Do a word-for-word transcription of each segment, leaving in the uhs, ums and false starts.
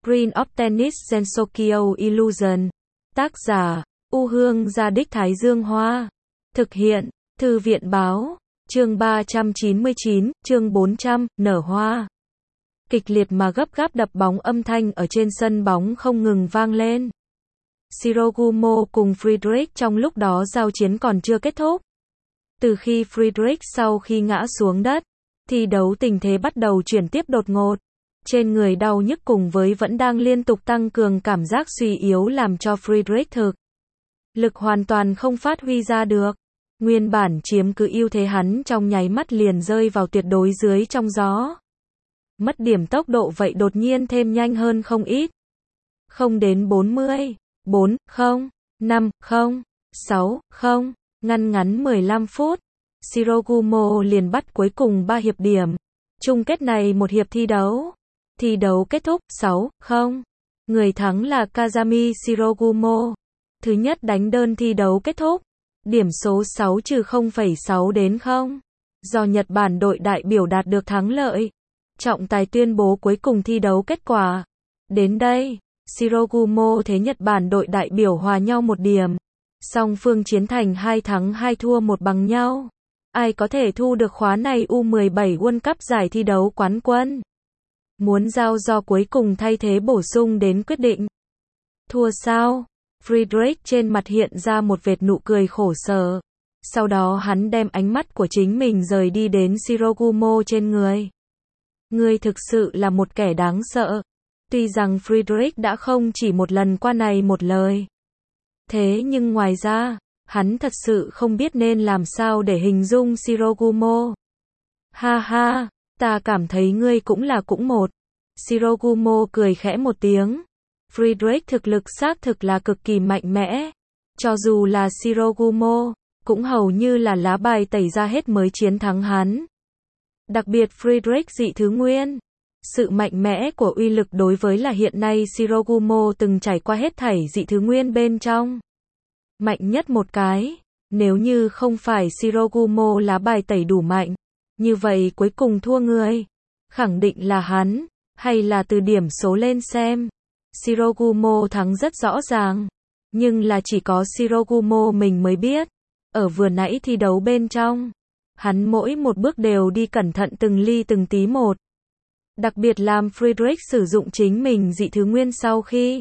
Queen of Tennis Gensokyo Illusion. Tác giả, U Hương Gia Đích Thái Dương Hoa. Thực hiện, Thư viện Báo. Chương ba trăm chín mươi chín, chương bốn trăm, nở hoa. Kịch liệt mà gấp gáp đập bóng âm thanh ở trên sân bóng không ngừng vang lên. Shirogumo cùng Friedrich trong lúc đó giao chiến còn chưa kết thúc. Từ khi Friedrich sau khi ngã xuống đất, thi đấu tình thế bắt đầu chuyển tiếp đột ngột. Trên người đau nhức cùng với vẫn đang liên tục tăng cường cảm giác suy yếu làm cho Friedrich thực lực hoàn toàn không phát huy ra được. Nguyên bản chiếm cứ ưu thế hắn trong nháy mắt liền rơi vào tuyệt đối dưới trong gió. Mất điểm tốc độ vậy đột nhiên thêm nhanh hơn không ít. Không đến bốn mươi, bốn, không, năm, không, sáu, không, ngăn ngắn mười lăm phút. Shirogumo liền bắt cuối cùng ba hiệp điểm. Chung kết này một hiệp thi đấu. Thi đấu kết thúc, sáu, không. Người thắng là Kazami Shirogumo. Thứ nhất đánh đơn thi đấu kết thúc. Điểm số sáu trừ không phẩy sáu đến không. Do Nhật Bản đội đại biểu đạt được thắng lợi. Trọng tài tuyên bố cuối cùng thi đấu kết quả. Đến đây, Shirogumo thế Nhật Bản đội đại biểu hòa nhau một điểm. Song phương chiến thành hai thắng hai thua một bằng nhau. Ai có thể thu được khóa này U mười bảy World Cup giải thi đấu quán quân? Muốn giao do cuối cùng thay thế bổ sung đến quyết định. Thua sao? Friedrich trên mặt hiện ra một vệt nụ cười khổ sở. Sau đó hắn đem ánh mắt của chính mình rời đi đến Shirogumo trên người. Ngươi thực sự là một kẻ đáng sợ. Tuy rằng Friedrich đã không chỉ một lần qua này một lời. Thế nhưng ngoài ra, hắn thật sự không biết nên làm sao để hình dung Shirogumo. Ha ha, ta cảm thấy ngươi cũng là cũng một. Shirogumo cười khẽ một tiếng. Friedrich thực lực xác thực là cực kỳ mạnh mẽ. Cho dù là Shirogumo, cũng hầu như là lá bài tẩy ra hết mới chiến thắng hắn. Đặc biệt Friedrich dị thứ nguyên. Sự mạnh mẽ của uy lực đối với là hiện nay Shirogumo từng trải qua hết thảy dị thứ nguyên bên trong. Mạnh nhất một cái. Nếu như không phải Shirogumo lá bài tẩy đủ mạnh, như vậy cuối cùng thua người. Khẳng định là hắn, hay là từ điểm số lên xem. Shirogumo thắng rất rõ ràng. Nhưng là chỉ có Shirogumo mình mới biết. Ở vừa nãy thi đấu bên trong, hắn mỗi một bước đều đi cẩn thận từng ly từng tí một. Đặc biệt làm Friedrich sử dụng chính mình dị thứ nguyên sau khi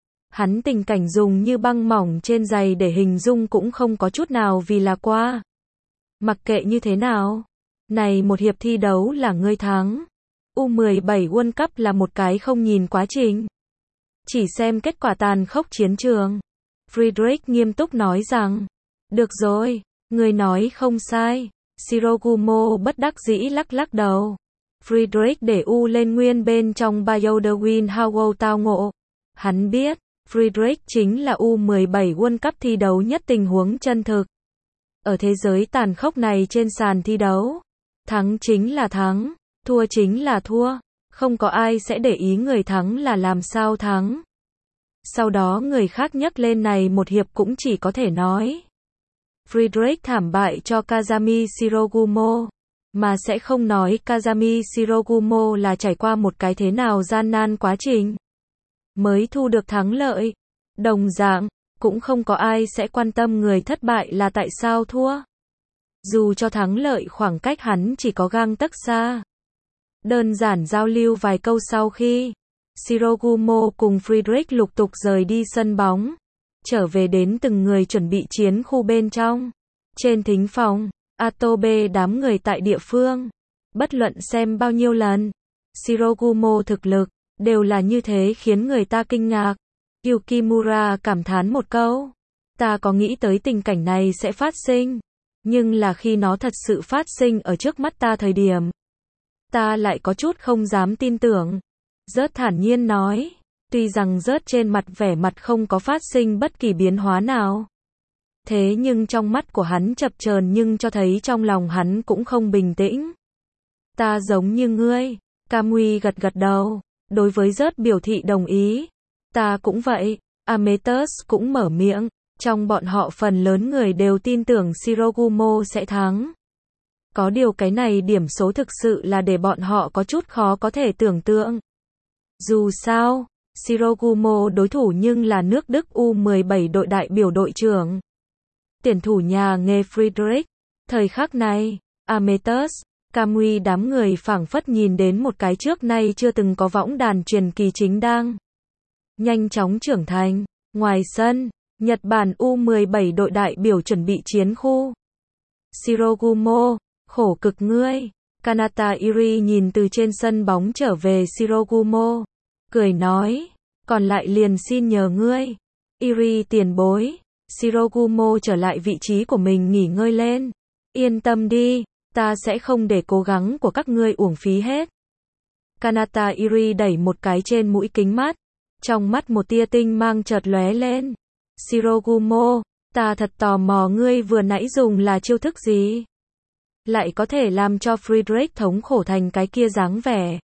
hắn tình cảnh dùng như băng mỏng trên giày để hình dung cũng không có chút nào vì là qua. Mặc kệ như thế nào, này một hiệp thi đấu là ngươi thắng. U mười bảy World Cup là một cái không nhìn quá trình, chỉ xem kết quả tàn khốc chiến trường. Friedrich nghiêm túc nói rằng, được rồi, ngươi nói không sai. Shirogumo bất đắc dĩ lắc lắc đầu. Friedrich để U lên nguyên bên trong Biodewin Howell tao ngộ. Hắn biết, Friedrich chính là U mười bảy World Cup thi đấu nhất tình huống chân thực. Ở thế giới tàn khốc này trên sàn thi đấu, thắng chính là thắng, thua chính là thua. Không có ai sẽ để ý người thắng là làm sao thắng. Sau đó người khác nhắc lên này một hiệp cũng chỉ có thể nói Friedrich thảm bại cho Kazami Shirogumo, mà sẽ không nói Kazami Shirogumo là trải qua một cái thế nào gian nan quá trình mới thu được thắng lợi. Đồng dạng, cũng không có ai sẽ quan tâm người thất bại là tại sao thua. Dù cho thắng lợi khoảng cách hắn chỉ có gang tấc xa. Đơn giản giao lưu vài câu sau khi Shirogumo cùng Friedrich lục tục rời đi sân bóng, trở về đến từng người chuẩn bị chiến khu bên trong. Trên thính phòng, Atobe đám người tại địa phương, bất luận xem bao nhiêu lần, Shirogumo thực lực, đều là như thế khiến người ta kinh ngạc. Yukimura cảm thán một câu, ta có nghĩ tới tình cảnh này sẽ phát sinh, nhưng là khi nó thật sự phát sinh ở trước mắt ta thời điểm, ta lại có chút không dám tin tưởng. Rớt thản nhiên nói, tuy rằng rớt trên mặt vẻ mặt không có phát sinh bất kỳ biến hóa nào. Thế nhưng trong mắt của hắn chập chờn nhưng cho thấy trong lòng hắn cũng không bình tĩnh. Ta giống như ngươi. Kamui gật gật đầu, đối với rớt biểu thị đồng ý. Ta cũng vậy. Ametus cũng mở miệng. Trong bọn họ phần lớn người đều tin tưởng Shirogumo sẽ thắng. Có điều cái này điểm số thực sự là để bọn họ có chút khó có thể tưởng tượng. Dù sao, Shirogumo đối thủ nhưng là nước Đức U mười bảy đội đại biểu đội trưởng. Tuyển thủ nhà nghề Friedrich. Thời khắc này, Ametus, Kamui đám người phảng phất nhìn đến một cái trước nay chưa từng có võng đàn truyền kỳ chính đang nhanh chóng trưởng thành. Ngoài sân, Nhật Bản U mười bảy đội đại biểu chuẩn bị chiến khu. Shirogumo, khổ cực ngươi. Kanata Iri nhìn từ trên sân bóng trở về Shirogumo, cười nói, còn lại liền xin nhờ ngươi. Iri tiền bối. Shirogumo trở lại vị trí của mình nghỉ ngơi lên. Yên tâm đi, ta sẽ không để cố gắng của các ngươi uổng phí hết. Kanata Iri đẩy một cái trên mũi kính mắt, trong mắt một tia tinh mang chợt lóe lên. Shirogumo, ta thật tò mò ngươi vừa nãy dùng là chiêu thức gì? Lại có thể làm cho Friedrich thống khổ thành cái kia dáng vẻ.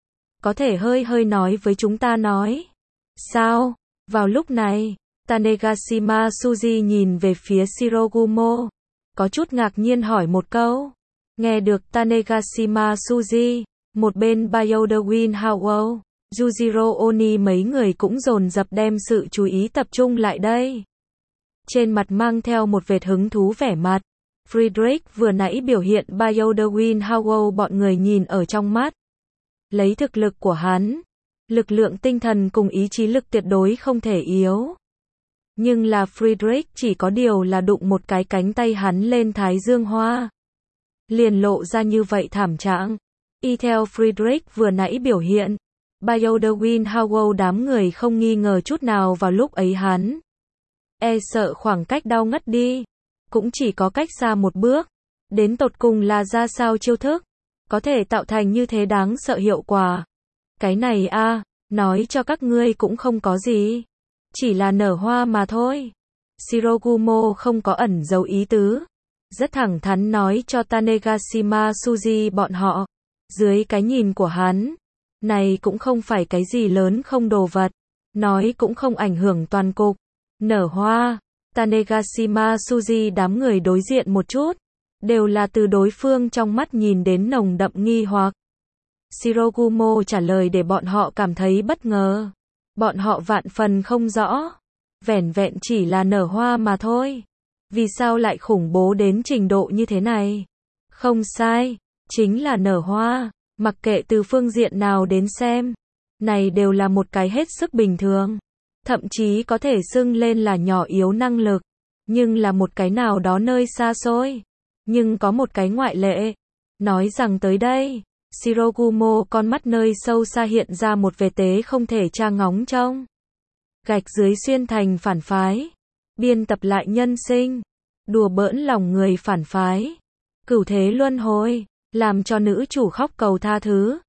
Có thể hơi hơi nói với chúng ta nói. Sao? Vào lúc này, Tanegashima Suji nhìn về phía Shirogumo, có chút ngạc nhiên hỏi một câu. Nghe được Tanegashima Suji, một bên Byoda-win Howell, Yujiro Oni mấy người cũng dồn dập đem sự chú ý tập trung lại đây. Trên mặt mang theo một vệt hứng thú vẻ mặt. Friedrich vừa nãy biểu hiện Byoda-win Howell bọn người nhìn ở trong mắt. Lấy thực lực của hắn, lực lượng tinh thần cùng ý chí lực tuyệt đối không thể yếu. Nhưng là Friedrich chỉ có điều là đụng một cái cánh tay hắn lên thái dương hoa. Liền lộ ra như vậy thảm trạng. Y theo Friedrich vừa nãy biểu hiện, Byoda-win Howell đám người không nghi ngờ chút nào vào lúc ấy hắn. E sợ khoảng cách đau ngất đi. Cũng chỉ có cách xa một bước. Đến tột cùng là ra sao chiêu thức. Có thể tạo thành như thế đáng sợ hiệu quả. Cái này a nói cho các ngươi cũng không có gì. Chỉ là nở hoa mà thôi. Shirogumo không có ẩn giấu ý tứ. Rất thẳng thắn nói cho Tanegashima Suji bọn họ. Dưới cái nhìn của hắn, này cũng không phải cái gì lớn không đồ vật. Nói cũng không ảnh hưởng toàn cục. Nở hoa. Tanegashima Suji đám người đối diện một chút. Đều là từ đối phương trong mắt nhìn đến nồng đậm nghi hoặc. Shirogumo trả lời để bọn họ cảm thấy bất ngờ. Bọn họ vạn phần không rõ. Vẻn vẹn chỉ là nở hoa mà thôi. Vì sao lại khủng bố đến trình độ như thế này? Không sai, chính là nở hoa. Mặc kệ từ phương diện nào đến xem, này đều là một cái hết sức bình thường. Thậm chí có thể xưng lên là nhỏ yếu năng lực. Nhưng là một cái nào đó nơi xa xôi. Nhưng có một cái ngoại lệ. Nói rằng tới đây, Shirogumo con mắt nơi sâu xa hiện ra một vệt tế không thể tra ngóng trông. Gạch dưới xuyên thành phản phái. Biên tập lại nhân sinh. Đùa bỡn lòng người phản phái. Cửu thế luân hồi. Làm cho nữ chủ khóc cầu tha thứ.